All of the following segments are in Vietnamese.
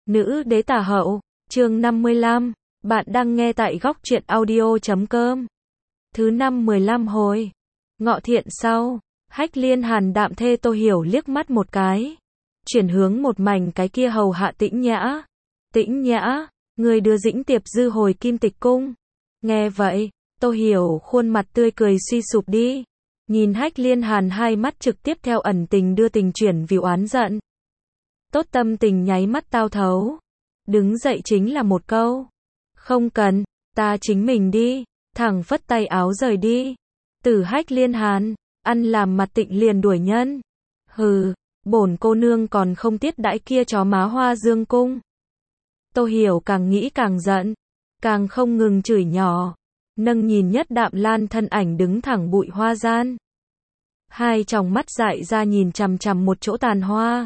Nữ đế tả hậu, chương 55, bạn đang nghe tại góc truyện audio.com. Thứ 515 hồi. Ngọ thiện sau, Hách Liên Hàn đạm thê Tô Hiểu liếc mắt một cái. Chuyển hướng một mảnh cái kia hầu hạ Tĩnh Nhã. Tĩnh Nhã, người đưa Dĩnh Tiệp Dư hồi Kim Tịch Cung. Nghe vậy, Tô Hiểu khuôn mặt tươi cười suy sụp đi. Nhìn Hách Liên Hàn hai mắt trực tiếp theo ẩn tình đưa tình chuyển vì oán giận. Tốt tâm tình nháy mắt tao thấu. Đứng dậy chính là một câu. Không cần, ta chính mình đi. Thẳng phất tay áo rời đi. Tử Hách Liên Hàn, ăn làm mặt Tịnh liền đuổi nhân. Hừ, bổn cô nương còn không tiết đãi kia chó má Hoa Dương cung. Tô Hiểu càng nghĩ càng giận, càng không ngừng chửi nhỏ. Nâng nhìn Nhất Đạm Lan thân ảnh đứng thẳng bụi hoa gian. Hai tròng mắt dại ra nhìn chằm chằm một chỗ tàn hoa.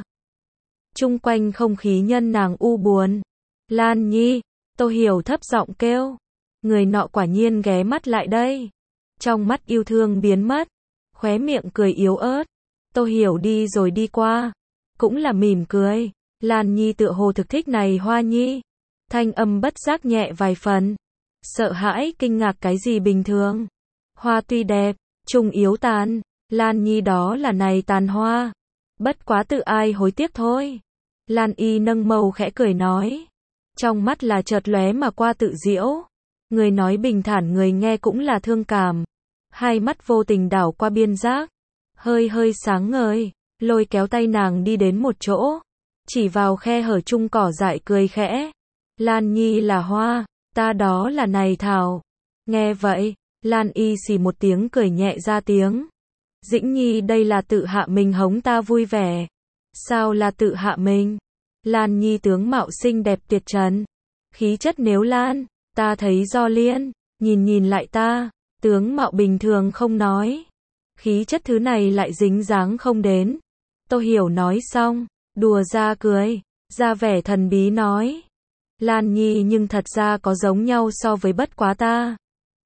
Chung quanh không khí nhân nàng u buồn. Lan Nhi, Tô Hiểu thấp giọng kêu. Người nọ quả nhiên ghé mắt lại đây. Trong mắt yêu thương biến mất, khóe miệng cười yếu ớt. Tô Hiểu đi rồi đi qua, cũng là mỉm cười. Lan Nhi tựa hồ thực thích này Hoa Nhi. Thanh âm bất giác nhẹ vài phần. Sợ hãi kinh ngạc cái gì bình thường. Hoa tuy đẹp, trùng yếu tàn. Lan Nhi đó là này tàn hoa. Bất quá tự ai hối tiếc thôi. Lan Y nâng màu khẽ cười nói. Trong mắt là chợt lóe mà qua tự diễu. Người nói bình thản người nghe cũng là thương cảm. Hai mắt vô tình đảo qua biên giác. Hơi hơi sáng ngời. Lôi kéo tay nàng đi đến một chỗ. Chỉ vào khe hở chung cỏ dại cười khẽ. Lan Nhi là hoa, ta đó là này thảo. Nghe vậy, Lan Y xì một tiếng cười nhẹ ra tiếng. Dĩnh Nhi đây là tự hạ mình hống ta vui vẻ. Sao là tự hạ mình? Lan Nhi tướng mạo xinh đẹp tuyệt trần. Khí chất nếu Lan, ta thấy do liên, nhìn lại ta, tướng mạo bình thường không nói. Khí chất thứ này lại dính dáng không đến. Tô Hiểu nói xong, đùa ra cười, ra vẻ thần bí nói. Lan Nhi nhưng thật ra có giống nhau so với bất quá ta.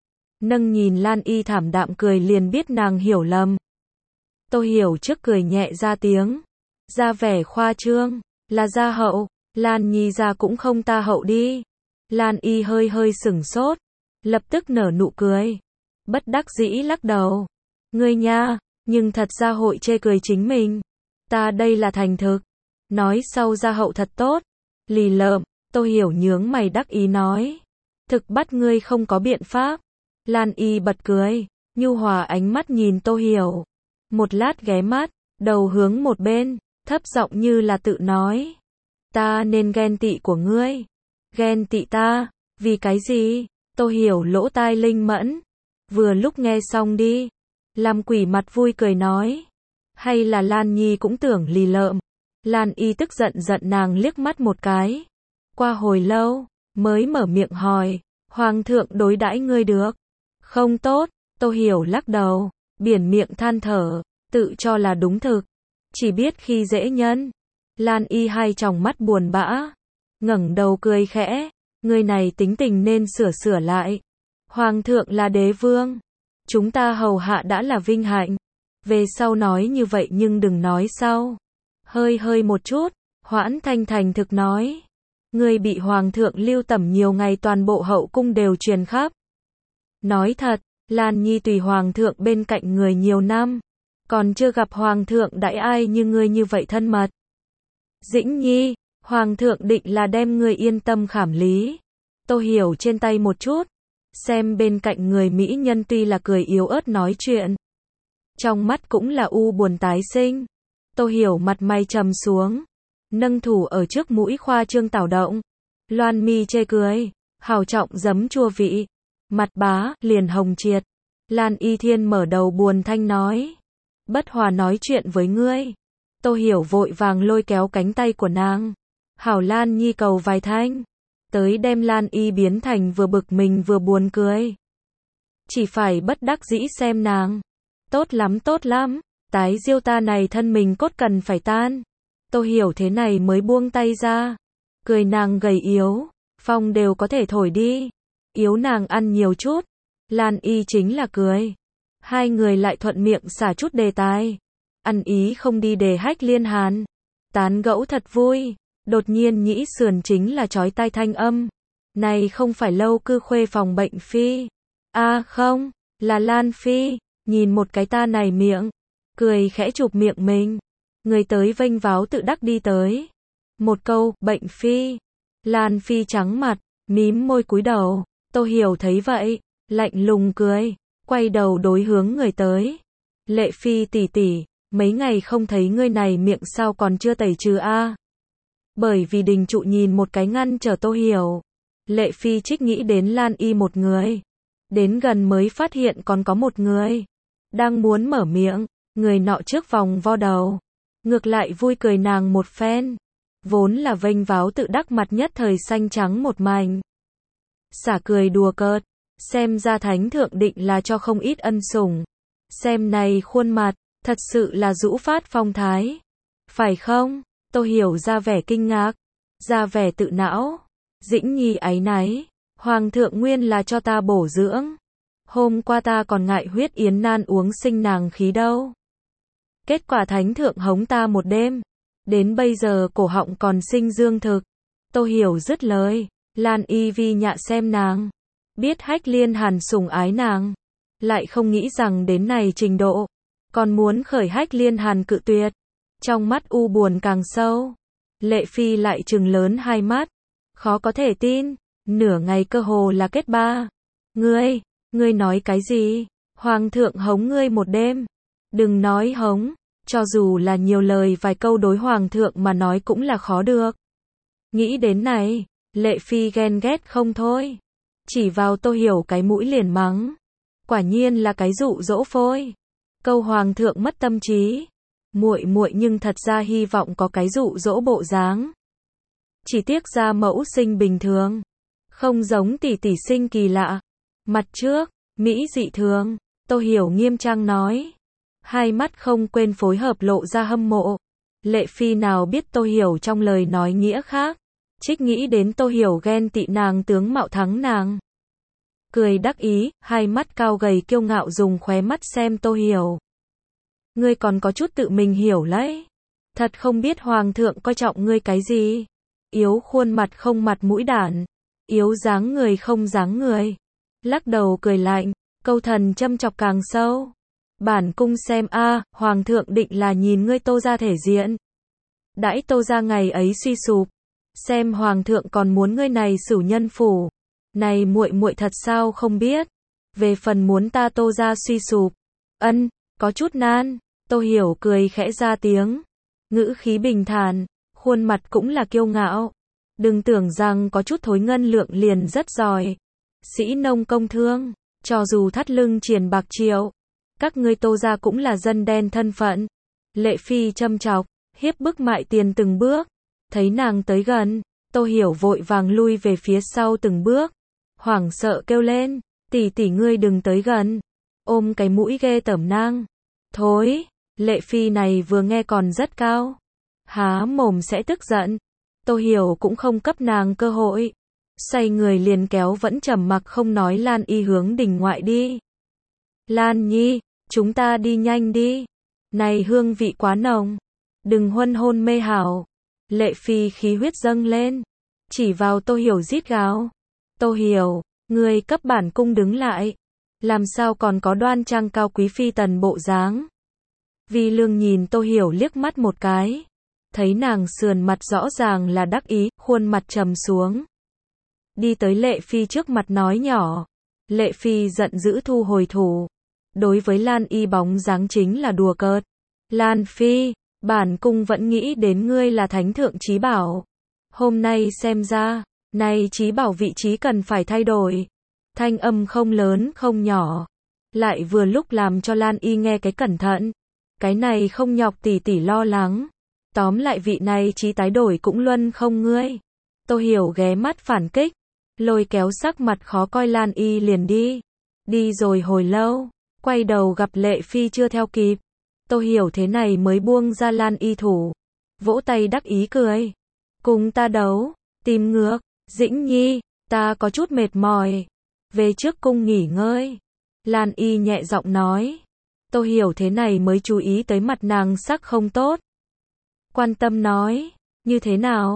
Nâng nhìn Lan Y thảm đạm cười liền biết nàng hiểu lầm. Tô Hiểu trước cười nhẹ ra tiếng. Ra vẻ khoa trương, là gia hậu, Lan Nhi ra cũng không ta hậu đi. Lan Y hơi hơi sửng sốt, lập tức nở nụ cười. Bất đắc dĩ lắc đầu. Ngươi nha, nhưng thật ra hội chê cười chính mình. Ta đây là thành thực. Nói sau gia hậu thật tốt. Lì lợm, Tô Hiểu nhướng mày đắc ý nói. Thực bắt ngươi không có biện pháp. Lan Y bật cười, nhu hòa ánh mắt nhìn Tô Hiểu. Một lát ghé mắt, đầu hướng một bên, thấp giọng như là tự nói. Ta nên ghen tị của ngươi. Ghen tị ta, vì cái gì? Tô Hiểu lỗ tai linh mẫn. Vừa lúc nghe xong đi. Làm quỷ mặt vui cười nói. Hay là Lan Nhi cũng tưởng lì lợm. Lan Y tức giận nàng liếc mắt một cái. Qua hồi lâu, mới mở miệng hỏi. Hoàng thượng đối đãi ngươi được. Không tốt, Tô Hiểu lắc đầu. Biển miệng than thở, tự cho là đúng thực. Chỉ biết khi dễ nhân. Lan Y hai tròng mắt buồn bã. Ngẩng đầu cười khẽ. Người này tính tình nên sửa lại. Hoàng thượng là đế vương. Chúng ta hầu hạ đã là vinh hạnh. Về sau nói như vậy nhưng đừng nói sau. Hơi một chút, Hoãn Thanh thành thực nói. Người bị hoàng thượng lưu tẩm nhiều ngày toàn bộ hậu cung đều truyền khắp. Nói thật, Lan Nhi tùy hoàng thượng bên cạnh người nhiều năm. Còn chưa gặp hoàng thượng đãi ai như ngươi như vậy thân mật. Dĩnh Nhi, hoàng thượng định là đem ngươi yên tâm khảm lý. Tô Hiểu trên tay một chút. Xem bên cạnh người mỹ nhân tuy là cười yếu ớt nói chuyện. Trong mắt cũng là u buồn tái sinh. Tô Hiểu mặt mày trầm xuống. Nâng thủ ở trước mũi khoa trương tảo động. Loan mi chê cười. Hào trọng giấm chua vị. Mặt bá, liền hồng triệt. Lan Y Thiên mở đầu buồn thanh nói. Bất hòa nói chuyện với ngươi. Tô Hiểu vội vàng lôi kéo cánh tay của nàng. Hảo Lan Nhi cầu vài thanh. Tới đem Lan Y biến thành vừa bực mình vừa buồn cười. Chỉ phải bất đắc dĩ xem nàng. Tốt lắm. Tái diêu ta này thân mình cốt cần phải tan. Tô Hiểu thế này mới buông tay ra. Cười nàng gầy yếu. Phong đều có thể thổi đi. Yếu nàng ăn nhiều chút. Lan Y chính là cười. Hai người lại thuận miệng xả chút đề tài. Ăn ý không đi đề Hách Liên Hàn. Tán gẫu thật vui. Đột nhiên nhĩ sườn chính là chói tai thanh âm. Này không phải Lâu Cư Khuê phòng bệnh Phi. Không, là Lan Phi, nhìn một cái ta này miệng, cười khẽ chụp miệng mình. Người tới vênh váo tự đắc đi tới. Một câu, bệnh Phi. Lan Phi trắng mặt, mím môi cúi đầu. Tô Hiểu thấy vậy, lạnh lùng cười, quay đầu đối hướng người tới. Lệ Phi tỷ tỷ, mấy ngày không thấy ngươi này miệng sao còn chưa tẩy trừ a? Bởi vì Đình Trụ nhìn một cái ngăn trở Tô Hiểu. Lệ Phi trích nghĩ đến Lan Y một người. Đến gần mới phát hiện còn có một người. Đang muốn mở miệng, người nọ trước vòng vo đầu. Ngược lại vui cười nàng một phen. Vốn là vênh váo tự đắc mặt nhất thời xanh trắng một mảnh. Xả cười đùa cợt. Xem ra thánh thượng định là cho không ít ân sủng. Xem này khuôn mặt, thật sự là rũ phát phong thái. Phải không? Tô Hiểu ra vẻ kinh ngạc, ra vẻ tự não. Dĩnh Nhi áy náy, Hoàng thượng nguyên là cho ta bổ dưỡng. Hôm qua ta còn ngại huyết yến nan uống sinh nàng khí đâu. Kết quả thánh thượng hống ta một đêm. Đến bây giờ cổ họng còn sinh dương thực. Tô Hiểu dứt lời, Lan Y vi nhạ xem nàng. Biết Hách Liên Hàn sủng ái nàng. Lại không nghĩ rằng đến này trình độ. Còn muốn khởi Hách Liên Hàn cự tuyệt. Trong mắt u buồn càng sâu. Lệ Phi lại trừng lớn hai mắt. Khó có thể tin. Nửa ngày cơ hồ là kết ba. Ngươi nói cái gì? Hoàng thượng hống ngươi một đêm. Đừng nói hống. Cho dù là nhiều lời vài câu đối hoàng thượng mà nói cũng là khó được. Nghĩ đến này, Lệ Phi ghen ghét không thôi. Chỉ vào Tô Hiểu cái mũi liền mắng. Quả nhiên là cái dụ dỗ phôi. Câu hoàng thượng mất tâm trí. Muội nhưng thật ra hy vọng có cái dụ dỗ bộ dáng. Chỉ tiếc ra mẫu sinh bình thường. Không giống tỷ tỷ sinh kỳ lạ. Mặt trước, Mỹ dị thường. Tô Hiểu nghiêm trang nói. Hai mắt không quên phối hợp lộ ra hâm mộ. Lệ Phi nào biết Tô Hiểu trong lời nói nghĩa khác. Trích nghĩ đến Tô Hiểu ghen tị nàng tướng mạo thắng nàng. Cười đắc ý, hai mắt cao gầy kiêu ngạo dùng khóe mắt xem Tô Hiểu. Ngươi còn có chút tự mình hiểu lấy. Thật không biết hoàng thượng coi trọng ngươi cái gì. Yếu khuôn mặt không mặt mũi đản. Yếu dáng người không dáng người. Lắc đầu cười lạnh, câu thần châm chọc càng sâu. Bản cung xem hoàng thượng định là nhìn ngươi Tô ra thể diện. Đãi Tô ra ngày ấy suy sụp. Xem hoàng thượng còn muốn ngươi này xử nhân phủ. Này muội thật sao không biết. Về phần muốn ta Tô ra suy sụp. Có chút nan. Tô Hiểu cười khẽ ra tiếng. Ngữ khí bình thản, khuôn mặt cũng là kiêu ngạo. Đừng tưởng rằng có chút thối ngân lượng liền rất giỏi. Sĩ nông công thương, cho dù thắt lưng triền bạc triệu. Các ngươi Tô ra cũng là dân đen thân phận. Lệ Phi châm chọc, hiếp bức mại tiền từng bước. Thấy nàng tới gần, Tô Hiểu vội vàng lui về phía sau từng bước. Hoảng sợ kêu lên, tỷ tỷ ngươi đừng tới gần. Ôm cái mũi ghê tởm nang. Thối, Lệ Phi này vừa nghe còn rất cao. Há mồm sẽ tức giận. Tô Hiểu cũng không cấp nàng cơ hội. Xoay người liền kéo vẫn trầm mặc không nói Lan Y hướng đình ngoại đi. Lan Nhi, chúng ta đi nhanh đi. Này hương vị quá nồng. Đừng huân hôn mê hảo. Lệ Phi khí huyết dâng lên. Chỉ vào Tô Hiểu rít gào. Tô Hiểu, ngươi cấp bản cung đứng lại. Làm sao còn có đoan trang cao quý phi tần bộ dáng. Vi Lương nhìn Tô Hiểu liếc mắt một cái. Thấy nàng sườn mặt rõ ràng là đắc ý, khuôn mặt trầm xuống. Đi tới Lệ Phi trước mặt nói nhỏ. Lệ Phi giận dữ thu hồi thủ. Đối với Lan Y bóng dáng chính là đùa cợt. Lan Phi, bản cung vẫn nghĩ đến ngươi là thánh thượng chí bảo. Hôm nay xem ra, này chí bảo vị trí cần phải thay đổi. Thanh âm không lớn không nhỏ. Lại vừa lúc làm cho Lan Y nghe cái cẩn thận. Cái này không nhọc tỷ tỷ lo lắng. Tóm lại vị này chí tái đổi cũng luân không ngươi. Tô Hiểu ghé mắt phản kích. Lôi kéo sắc mặt khó coi Lan Y liền đi. Đi rồi hồi lâu. Quay đầu gặp Lệ Phi chưa theo kịp. Tô Hiểu thế này mới buông ra Lan Y thủ. Vỗ tay đắc ý cười. Cùng ta đấu. Tìm ngược. Dĩnh Nhi, ta có chút mệt mỏi. Về trước cung nghỉ ngơi. Lan Y nhẹ giọng nói. Tô Hiểu thế này mới chú ý tới mặt nàng sắc không tốt. Quan tâm nói. Như thế nào?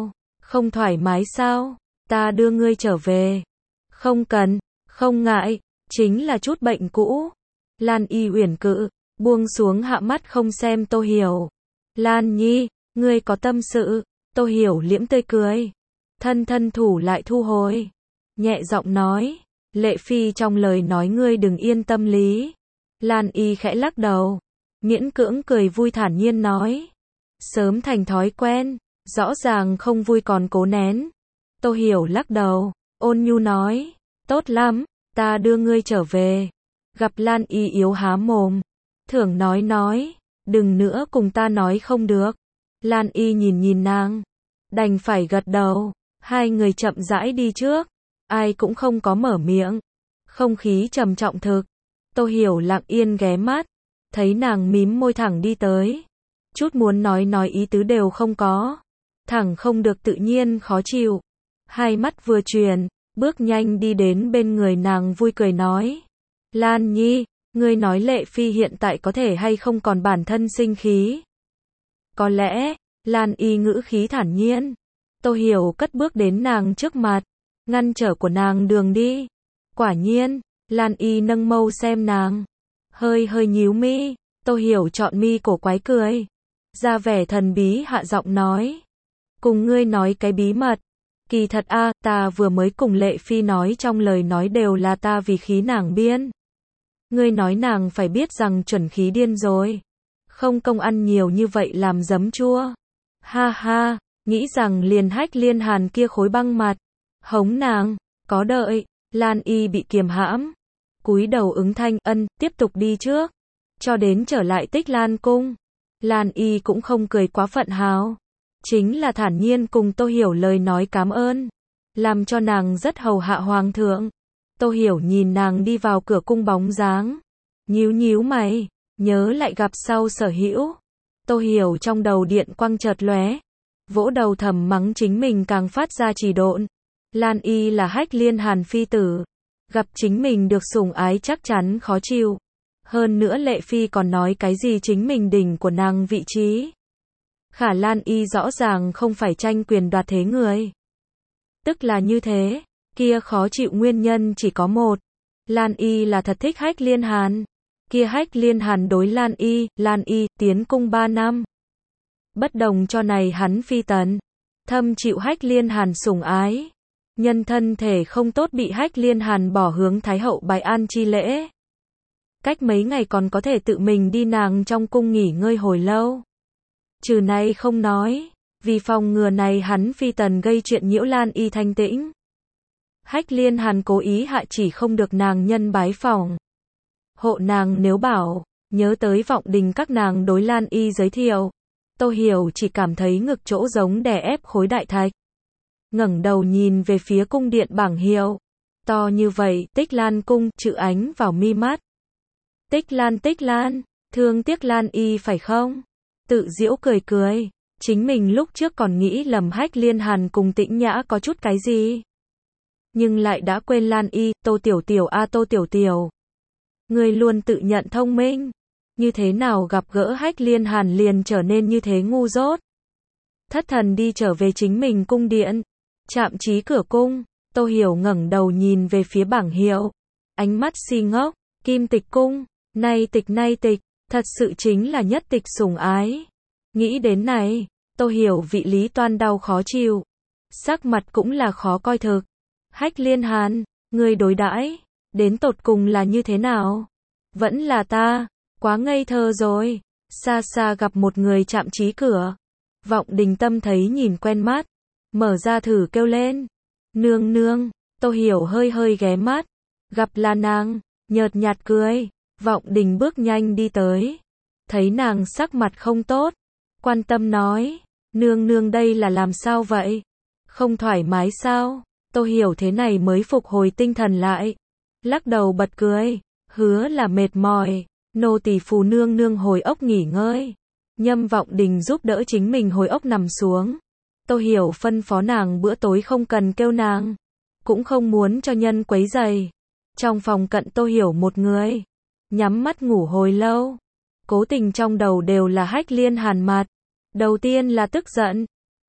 Không thoải mái sao? Ta đưa ngươi trở về. Không cần, không ngại, chính là chút bệnh cũ. Lan Y uyển cự, buông xuống hạ mắt không xem Tô Hiểu. Lan Nhi, ngươi có tâm sự. Tô Hiểu liễm tươi cười. Thân thủ lại thu hồi. Nhẹ giọng nói. Lệ Phi trong lời nói ngươi đừng yên tâm lý. Lan Y khẽ lắc đầu. Miễn cưỡng cười vui thản nhiên nói. Sớm thành thói quen. Rõ ràng không vui còn cố nén. Tô Hiểu lắc đầu. Ôn nhu nói. Tốt lắm, ta đưa ngươi trở về. Gặp Lan Y yếu há mồm. Thưởng nói. Đừng nữa cùng ta nói không được. Lan Y nhìn nàng. Đành phải gật đầu. Hai người chậm rãi đi trước. Ai cũng không có mở miệng. Không khí trầm trọng thực. Tô Hiểu lặng yên ghé mắt. Thấy nàng mím môi thẳng đi tới. Chút muốn nói ý tứ đều không có. Thẳng không được tự nhiên khó chịu. Hai mắt vừa chuyển. Bước nhanh đi đến bên người nàng vui cười nói. Lan Nhi, ngươi nói Lệ Phi hiện tại có thể hay không còn bản thân sinh khí. Có lẽ, Lan Y ngữ khí thản nhiên. Tô Hiểu cất bước đến nàng trước mặt. Ngăn trở của nàng đường đi. Quả nhiên, Lan Y nâng mâu xem nàng. Hơi nhíu mi. Tô Hiểu chọn mi cổ quái cười. Ra vẻ thần bí hạ giọng nói. Cùng ngươi nói cái bí mật. Kỳ thật ta vừa mới cùng Lệ Phi nói trong lời nói đều là ta vì khí nàng biên. Ngươi nói nàng phải biết rằng chuẩn khí điên rồi. Không công ăn nhiều như vậy làm giấm chua. Ha ha, nghĩ rằng liền Hách Liên Hàn kia khối băng mặt. Hống nàng, có đợi, Lan Y bị kiềm hãm. Cúi đầu ứng thanh tiếp tục đi trước. Cho đến trở lại Tích Lan cung. Lan Y cũng không cười quá phận hào. Chính là thản nhiên cùng Tô Hiểu lời nói cảm ơn. Làm cho nàng rất hầu hạ hoàng thượng. Tô Hiểu nhìn nàng đi vào cửa cung bóng dáng. Nhíu mày, nhớ lại gặp sau Sở Hữu. Tô Hiểu trong đầu điện quang chợt lóe. Vỗ đầu thầm mắng chính mình càng phát ra trì độn. Lan Y là Hách Liên Hàn phi tử. Gặp chính mình được sủng ái chắc chắn khó chịu. Hơn nữa Lệ Phi còn nói cái gì chính mình đỉnh của nàng vị trí. Khả Lan Y rõ ràng không phải tranh quyền đoạt thế người. Tức là như thế, kia khó chịu nguyên nhân chỉ có một. Lan Y là thật thích Hách Liên Hàn. Kia Hách Liên Hàn đối Lan Y tiến cung 3 năm. Bất đồng cho này hắn phi tần. Thâm chịu Hách Liên Hàn sủng ái. Nhân thân thể không tốt bị Hách Liên Hàn bỏ hướng Thái hậu bài an chi lễ. Cách mấy ngày còn có thể tự mình đi nàng trong cung nghỉ ngơi hồi lâu. Trừ này không nói, vì phòng ngừa này hắn phi tần gây chuyện nhiễu Lan Y thanh tĩnh. Hách Liên Hàn cố ý hạ chỉ không được nàng nhân bái phòng. Hộ nàng nếu bảo, nhớ tới Vọng Đình các nàng đối Lan Y giới thiệu. Tô Hiểu chỉ cảm thấy ngực chỗ giống đè ép khối đại thạch. Ngẩng đầu nhìn về phía cung điện bảng hiệu. To như vậy, Tích Lan cung, chữ ánh vào mi mắt. Tích Lan, thương tiếc Lan Y phải không? Tự giễu cười. Chính mình lúc trước còn nghĩ lầm Hách Liên Hàn cùng Tĩnh Nhã có chút cái gì. Nhưng lại đã quên Lan Y, Tô Tiểu Tiểu. Người luôn tự nhận thông minh. Như thế nào gặp gỡ Hách Liên Hàn liền trở nên như thế ngu dốt. Thất thần đi trở về chính mình cung điện. Chạm chí cửa cung, Tô Hiểu ngẩng đầu nhìn về phía bảng hiệu. Ánh mắt si ngốc, Kim Tịch cung, nay tịch, thật sự chính là nhất tịch sủng ái. Nghĩ đến này, Tô Hiểu vị lý toan đau khó chịu. Sắc mặt cũng là khó coi thực. Hách Liên Hàn, người đối đãi đến tột cùng là như thế nào? Vẫn là ta, quá ngây thơ rồi. Xa gặp một người chạm chí cửa. Vọng Đình Tâm thấy nhìn quen mắt. Mở ra thử kêu lên. Nương, Tô Hiểu hơi ghé mắt. Gặp là nàng, nhợt nhạt cười. Vọng Đình bước nhanh đi tới. Thấy nàng sắc mặt không tốt. Quan tâm nói. Nương đây là làm sao vậy? Không thoải mái sao? Tô Hiểu thế này mới phục hồi tinh thần lại. Lắc đầu bật cười. Hứa là mệt mỏi. Nô tỳ phù nương hồi ốc nghỉ ngơi. Nhâm Vọng Đình giúp đỡ chính mình hồi ốc nằm xuống. Tô Hiểu phân phó nàng bữa tối không cần kêu nàng. Cũng không muốn cho nhân quấy rầy. Trong phòng cận Tô Hiểu một người. Nhắm mắt ngủ hồi lâu. Cố tình trong đầu đều là Hách Liên Hàn mặt. Đầu tiên là tức giận.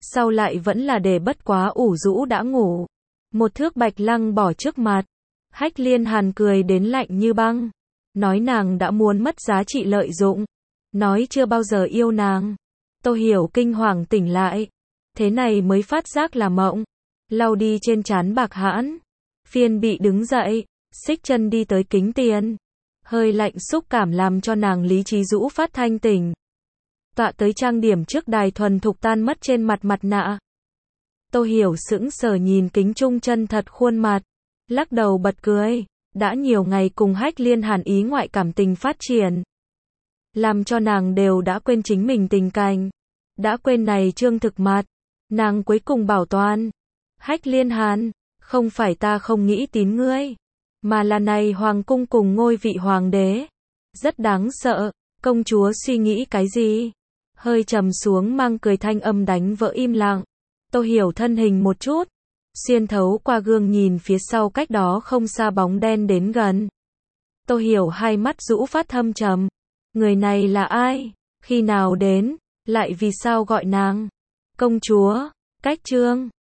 sau lại vẫn là để bất quá ủ rũ đã ngủ. Một thước bạch lăng bỏ trước mặt. Hách Liên Hàn cười đến lạnh như băng. Nói nàng đã muốn mất giá trị lợi dụng. Nói chưa bao giờ yêu nàng. Tô Hiểu kinh hoàng tỉnh lại. Thế này mới phát giác là mộng. Lau đi trên trán bạc hãn. Phiên bị đứng dậy, xích chân đi tới kính tiền. Hơi lạnh xúc cảm làm cho nàng lý trí rũ phát thanh tỉnh. Tọa tới trang điểm trước đài thuần thục tan mất trên mặt mặt nạ. Tô Hiểu sững sờ nhìn kính trung chân thật khuôn mặt. Lắc đầu bật cười. Đã nhiều ngày cùng Hách Liên Hàn ý ngoại cảm tình phát triển. Làm cho nàng đều đã quên chính mình tình cảnh. Đã quên này trương thực mặt. Nàng cuối cùng bảo toàn. Hách Liên Hàn, không phải ta không nghĩ tín ngươi. Mà là này hoàng cung cùng ngôi vị hoàng đế. Rất đáng sợ, công chúa suy nghĩ cái gì? Hơi trầm xuống mang cười thanh âm đánh vỡ im lặng. Tô Hiểu thân hình một chút. Xuyên thấu qua gương nhìn phía sau cách đó không xa bóng đen đến gần. Tô Hiểu hai mắt rũ phát thâm trầm. Người này là ai? Khi nào đến? Lại vì sao gọi nàng? Công chúa, cách trương.